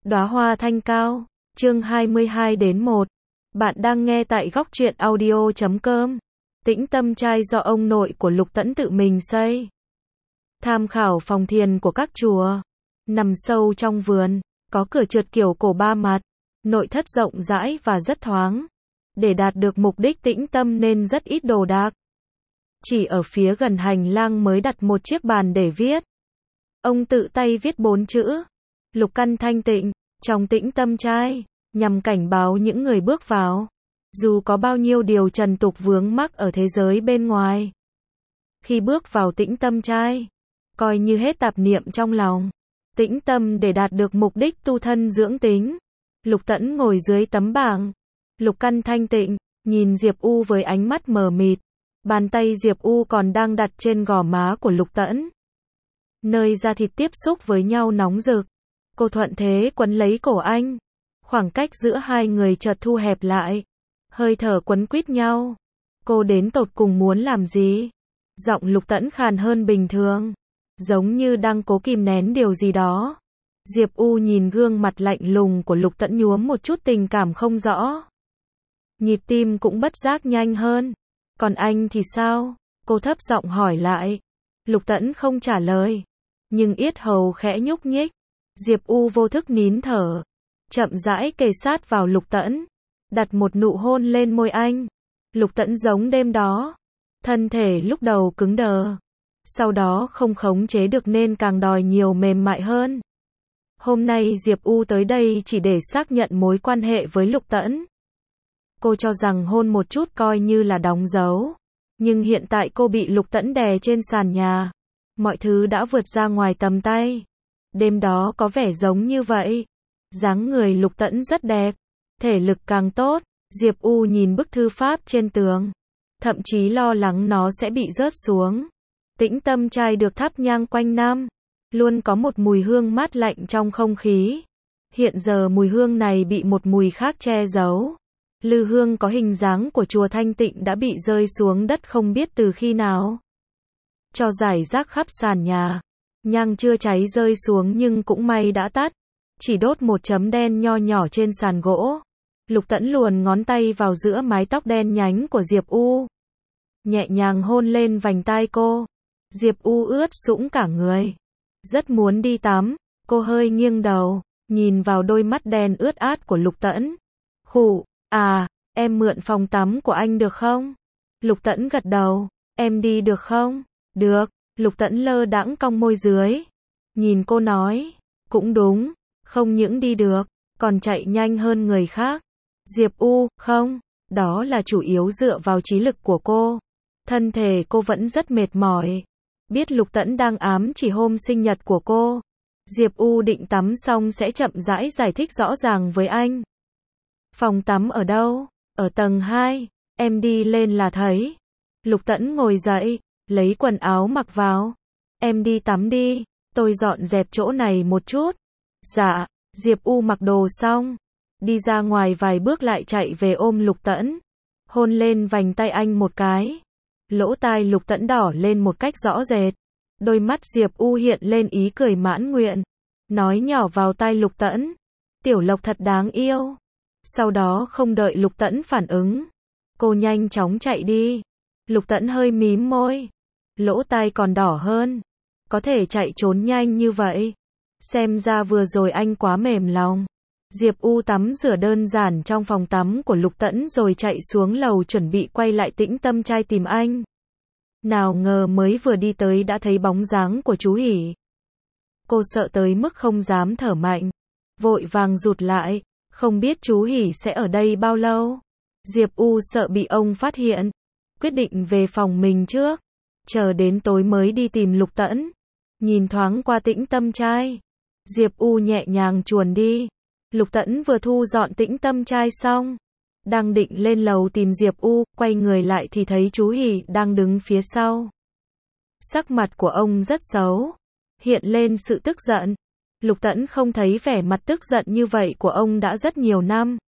Đóa hoa thanh cao, chương 22-1. Bạn đang nghe tại góc truyện audio.com. Tĩnh tâm trai do ông nội của Lục Tẫn tự mình xây. Tham khảo phòng thiền của các chùa. Nằm sâu trong vườn, có cửa trượt kiểu cổ ba mặt. Nội thất rộng rãi và rất thoáng. Để đạt được mục đích tĩnh tâm nên rất ít đồ đạc. Chỉ ở phía gần hành lang mới đặt một chiếc bàn để viết. Ông tự tay viết 4 chữ. Lục căn thanh tịnh, trong tĩnh tâm trai, nhằm cảnh báo những người bước vào. Dù có bao nhiêu điều trần tục vướng mắc ở thế giới bên ngoài. Khi bước vào tĩnh tâm trai, coi như hết tạp niệm trong lòng. Tĩnh tâm để đạt được mục đích tu thân dưỡng tính. Lục Tẫn ngồi dưới tấm bảng. Lục căn thanh tịnh, nhìn Diệp U với ánh mắt mờ mịt. Bàn tay Diệp U còn đang đặt trên gò má của Lục Tẫn. Nơi da thịt tiếp xúc với nhau nóng rực. Cô thuận thế quấn lấy cổ anh. Khoảng cách giữa hai người chợt thu hẹp lại. Hơi thở quấn quýt nhau. Cô đến tột cùng muốn làm gì? Giọng Lục Tẫn khàn hơn bình thường. Giống như đang cố kìm nén điều gì đó. Diệp U nhìn gương mặt lạnh lùng của Lục Tẫn nhuốm một chút tình cảm không rõ. Nhịp tim cũng bất giác nhanh hơn. Còn anh thì sao? Cô thấp giọng hỏi lại. Lục Tẫn không trả lời. Nhưng yết hầu khẽ nhúc nhích. Diệp U vô thức nín thở. Chậm rãi kề sát vào Lục Tẫn. Đặt một nụ hôn lên môi anh. Lục Tẫn giống đêm đó. Thân thể lúc đầu cứng đờ. Sau đó không khống chế được nên càng đòi nhiều mềm mại hơn. Hôm nay Diệp U tới đây chỉ để xác nhận mối quan hệ với Lục Tẫn. Cô cho rằng hôn một chút coi như là đóng dấu. Nhưng hiện tại cô bị Lục Tẫn đè trên sàn nhà. Mọi thứ đã vượt ra ngoài tầm tay. Đêm đó có vẻ giống như vậy. Dáng người Lục Tẫn rất đẹp. Thể lực càng tốt. Diệp U nhìn bức thư pháp trên tường. Thậm chí lo lắng nó sẽ bị rớt xuống. Tĩnh tâm trai được thắp nhang quanh năm. Luôn có một mùi hương mát lạnh trong không khí. Hiện giờ mùi hương này bị một mùi khác che giấu. Lư hương có hình dáng của chùa Thanh Tịnh đã bị rơi xuống đất không biết từ khi nào. Cho rải rác khắp sàn nhà. Nhang chưa cháy rơi xuống nhưng cũng may đã tắt. Chỉ đốt một chấm đen nho nhỏ trên sàn gỗ. Lục Tẫn luồn ngón tay vào giữa mái tóc đen nhánh của Diệp U. Nhẹ nhàng hôn lên vành tai cô. Diệp U ướt sũng cả người. Rất muốn đi tắm. Cô hơi nghiêng đầu. Nhìn vào đôi mắt đen ướt át của Lục Tẫn. Khụ, em mượn phòng tắm của anh được không? Lục Tẫn gật đầu. Em đi được không? Được. Lục Tẫn lơ đãng cong môi dưới. Nhìn cô nói. Cũng đúng. Không những đi được, còn chạy nhanh hơn người khác. Diệp U, không. Đó là chủ yếu dựa vào trí lực của cô. Thân thể cô vẫn rất mệt mỏi. Biết Lục Tẫn đang ám chỉ hôm sinh nhật của cô. Diệp U định tắm xong sẽ chậm rãi giải thích rõ ràng với anh. Phòng tắm ở đâu? Ở tầng 2. Em đi lên là thấy. Lục Tẫn ngồi dậy, lấy quần áo mặc vào. Em đi tắm đi, tôi dọn dẹp chỗ này một chút. Dạ. Diệp U mặc đồ xong. Đi ra ngoài vài bước lại chạy về ôm Lục Tẫn. Hôn lên vành tay anh một cái. Lỗ tai Lục Tẫn đỏ lên một cách rõ rệt. Đôi mắt Diệp U hiện lên ý cười mãn nguyện. Nói nhỏ vào tai Lục Tẫn. Tiểu Lộc thật đáng yêu. Sau đó không đợi Lục Tẫn phản ứng. Cô nhanh chóng chạy đi. Lục Tẫn hơi mím môi. Lỗ tai còn đỏ hơn. Có thể chạy trốn nhanh như vậy. Xem ra vừa rồi anh quá mềm lòng. Diệp U tắm rửa đơn giản trong phòng tắm của Lục Tẫn rồi chạy xuống lầu chuẩn bị quay lại tĩnh tâm trai tìm anh. Nào ngờ mới vừa đi tới đã thấy bóng dáng của chú Hỉ. Cô sợ tới mức không dám thở mạnh. Vội vàng rụt lại. Không biết chú Hỉ sẽ ở đây bao lâu. Diệp U sợ bị ông phát hiện. Quyết định về phòng mình trước. Chờ đến tối mới đi tìm Lục Tẫn. Nhìn thoáng qua tĩnh tâm trai. Diệp U nhẹ nhàng chuồn đi. Lục Tẫn vừa thu dọn tĩnh tâm trai xong. Đang định lên lầu tìm Diệp U, quay người lại thì thấy chú Hỉ đang đứng phía sau. Sắc mặt của ông rất xấu. Hiện lên sự tức giận. Lục Tẫn không thấy vẻ mặt tức giận như vậy của ông đã rất nhiều năm.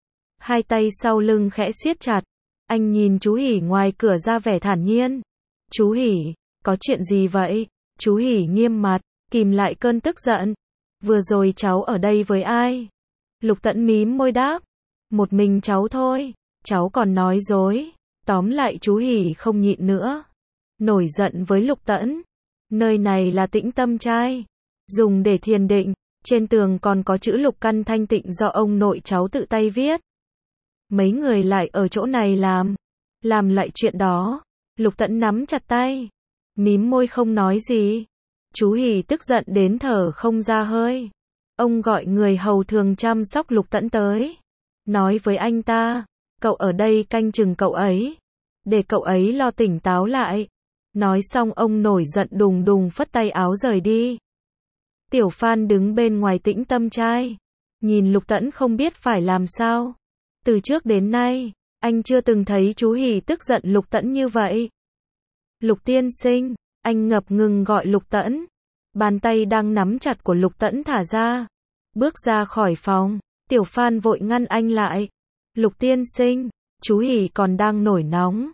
Hai tay sau lưng khẽ siết chặt. Anh nhìn chú Hỉ ngoài cửa ra vẻ thản nhiên. Chú Hỉ, có chuyện gì vậy? Chú Hỉ nghiêm mặt, kìm lại cơn tức giận. Vừa rồi cháu ở đây với ai? Lục Tẫn mím môi đáp. Một mình cháu thôi. Cháu còn nói dối. Tóm lại chú Hỉ không nhịn nữa. Nổi giận với Lục Tẫn. Nơi này là Tĩnh Tâm Trai. Dùng để thiền định. Trên tường còn có chữ Lục Căn Thanh Tịnh do ông nội cháu tự tay viết. Mấy người lại ở chỗ này làm loại chuyện đó. Lục Tẫn nắm chặt tay. Mím môi không nói gì. Chú Hỉ tức giận đến thở không ra hơi. Ông gọi người hầu thường chăm sóc Lục Tẫn tới. Nói với anh ta, cậu ở đây canh chừng cậu ấy. Để cậu ấy lo tỉnh táo lại. Nói xong ông nổi giận đùng đùng phất tay áo rời đi. Tiểu Phan đứng bên ngoài Tĩnh Tâm Trai. Nhìn Lục Tẫn không biết phải làm sao. Từ trước đến nay, anh chưa từng thấy chú Hỉ tức giận Lục Tẫn như vậy. Lục tiên sinh, anh ngập ngừng gọi Lục Tẫn. Bàn tay đang nắm chặt của Lục Tẫn thả ra. Bước ra khỏi phòng, Tiểu Phan vội ngăn anh lại. Lục tiên sinh, chú Hỉ còn đang nổi nóng.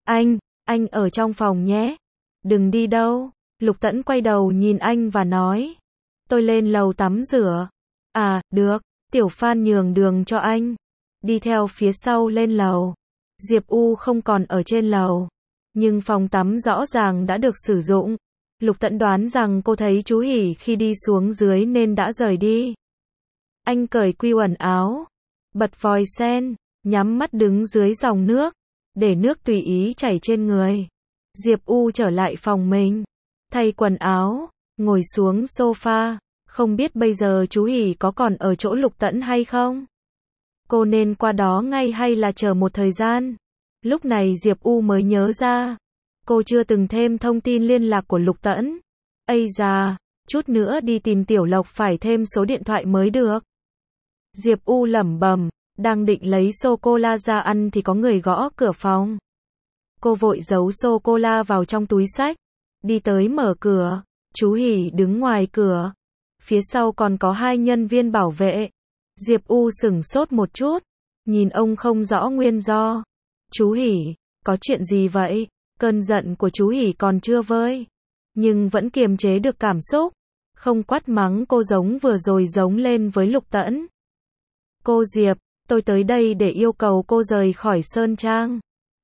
Anh ở trong phòng nhé. Đừng đi đâu. Lục Tẫn quay đầu nhìn anh và nói. Tôi lên lầu tắm rửa. À, được. Tiểu Phan nhường đường cho anh. Đi theo phía sau lên lầu. Diệp U không còn ở trên lầu. Nhưng phòng tắm rõ ràng đã được sử dụng. Lục Tẫn đoán rằng cô thấy chú Hỉ khi đi xuống dưới nên đã rời đi. Anh cởi quy quần áo. Bật vòi sen. Nhắm mắt đứng dưới dòng nước. Để nước tùy ý chảy trên người. Diệp U trở lại phòng mình. Thay quần áo. Ngồi xuống sofa. Không biết bây giờ chú Hỉ có còn ở chỗ Lục Tẫn hay không? Cô nên qua đó ngay hay là chờ một thời gian? Lúc này Diệp U mới nhớ ra. Cô chưa từng thêm thông tin liên lạc của Lục Tẫn. Ây da, chút nữa đi tìm Tiểu Lộc phải thêm số điện thoại mới được. Diệp U lẩm bẩm, đang định lấy sô-cô-la ra ăn thì có người gõ cửa phòng. Cô vội giấu sô-cô-la vào trong túi xách. Đi tới mở cửa. Chú Hỉ đứng ngoài cửa. Phía sau còn có 2 nhân viên bảo vệ. Diệp U sửng sốt một chút. Nhìn ông không rõ nguyên do. Chú Hỉ, có chuyện gì vậy? Cơn giận của chú Hỉ còn chưa vơi. Nhưng vẫn kiềm chế được cảm xúc. Không quát mắng cô giống vừa rồi giống lên với Lục Tẫn. Cô Diệp, tôi tới đây để yêu cầu cô rời khỏi Sơn Trang.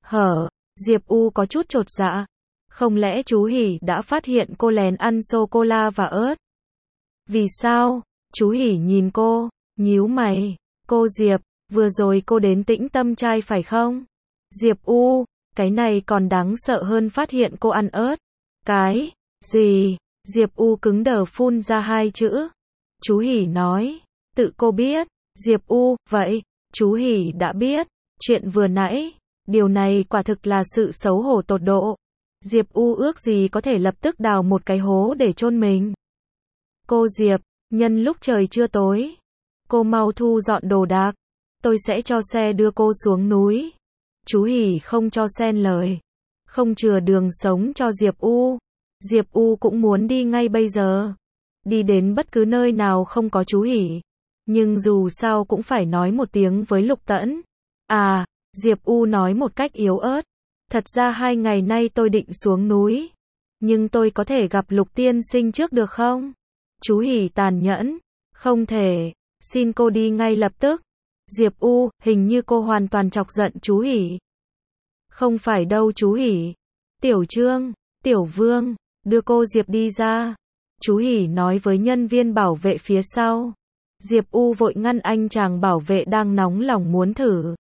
Diệp U có chút chột dạ. Không lẽ chú Hỉ đã phát hiện cô lén ăn sô-cô-la và ớt? Vì sao? Chú Hỉ nhìn cô, nhíu mày. Cô Diệp, vừa rồi cô đến Tĩnh Tâm Trai phải không? Diệp U, cái này còn đáng sợ hơn phát hiện cô ăn ớt. Cái gì? Diệp U cứng đờ phun ra 2 chữ. Chú Hỉ nói, tự cô biết. Diệp U, vậy, chú Hỉ đã biết. Chuyện vừa nãy, điều này quả thực là sự xấu hổ tột độ. Diệp U ước gì có thể lập tức đào một cái hố để chôn mình. Cô Diệp, nhân lúc trời chưa tối, cô mau thu dọn đồ đạc. Tôi sẽ cho xe đưa cô xuống núi. Chú Hỉ không cho xen lời. Không chừa đường sống cho Diệp U. Diệp U cũng muốn đi ngay bây giờ. Đi đến bất cứ nơi nào không có chú Hỉ. Nhưng dù sao cũng phải nói một tiếng với Lục Tẫn. À, Diệp U nói một cách yếu ớt. Thật ra 2 ngày nay tôi định xuống núi. Nhưng tôi có thể gặp Lục tiên sinh trước được không? Chú Hỉ tàn nhẫn. Không thể. Xin cô đi ngay lập tức. Diệp U, hình như cô hoàn toàn chọc giận chú Hỉ. Không phải đâu chú Hỉ. Tiểu Trương, Tiểu Vương, đưa cô Diệp đi ra. Chú Hỉ nói với nhân viên bảo vệ phía sau. Diệp U vội ngăn anh chàng bảo vệ đang nóng lòng muốn thử.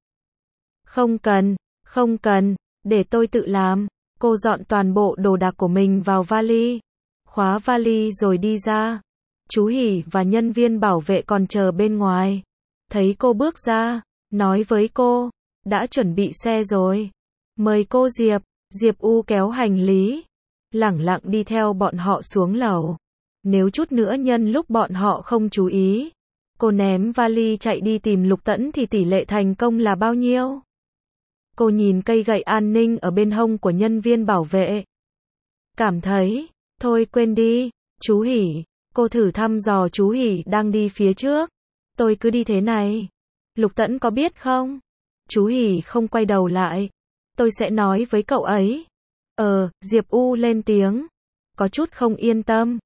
Không cần, để tôi tự làm. Cô dọn toàn bộ đồ đạc của mình vào vali. Khóa vali rồi đi ra. Chú Hỉ và nhân viên bảo vệ còn chờ bên ngoài. Thấy cô bước ra, nói với cô, đã chuẩn bị xe rồi. Mời cô Diệp. Diệp U kéo hành lý, lẳng lặng đi theo bọn họ xuống lầu. Nếu chút nữa nhân lúc bọn họ không chú ý, cô ném vali chạy đi tìm Lục Tẫn thì tỷ lệ thành công là bao nhiêu? Cô nhìn cây gậy an ninh ở bên hông của nhân viên bảo vệ. Cảm thấy, thôi quên đi, chú Hỉ. Cô thử thăm dò chú Hỉ đang đi phía trước. Tôi cứ đi thế này. Lục Tẫn có biết không? Chú Hỉ không quay đầu lại. Tôi sẽ nói với cậu ấy. Diệp U lên tiếng. Có chút không yên tâm.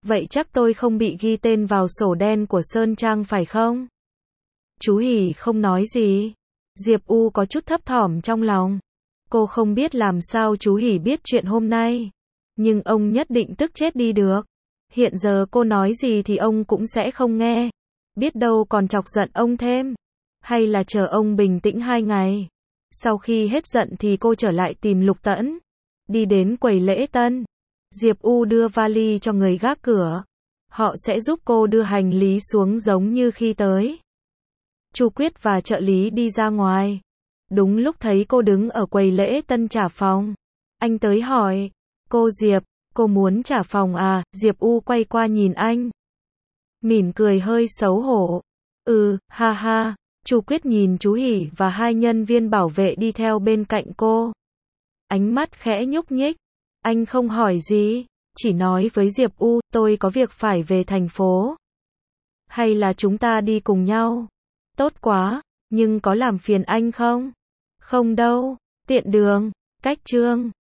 Vậy chắc tôi không bị ghi tên vào sổ đen của Sơn Trang phải không? Chú Hỷ không nói gì. Diệp U có chút thấp thỏm trong lòng. Cô không biết làm sao chú Hỷ biết chuyện hôm nay. Nhưng ông nhất định tức chết đi được. Hiện giờ cô nói gì thì ông cũng sẽ không nghe. Biết đâu còn chọc giận ông thêm. Hay là chờ ông bình tĩnh 2 ngày. Sau khi hết giận thì cô trở lại tìm Lục Tẫn. Đi đến quầy lễ tân. Diệp U đưa vali cho người gác cửa. Họ sẽ giúp cô đưa hành lý xuống giống như khi tới. Chu Quyết và trợ lý đi ra ngoài. Đúng lúc thấy cô đứng ở quầy lễ tân trả phòng. Anh tới hỏi. Cô Diệp, cô muốn trả phòng à? Diệp U quay qua nhìn anh. Mỉm cười hơi xấu hổ. Ha ha. Chu Quyết nhìn chú Hỷ và 2 nhân viên bảo vệ đi theo bên cạnh cô. Ánh mắt khẽ nhúc nhích. Anh không hỏi gì, chỉ nói với Diệp U, tôi có việc phải về thành phố. Hay là chúng ta đi cùng nhau? Tốt quá, nhưng có làm phiền anh không? Không đâu, tiện đường, cách Trương.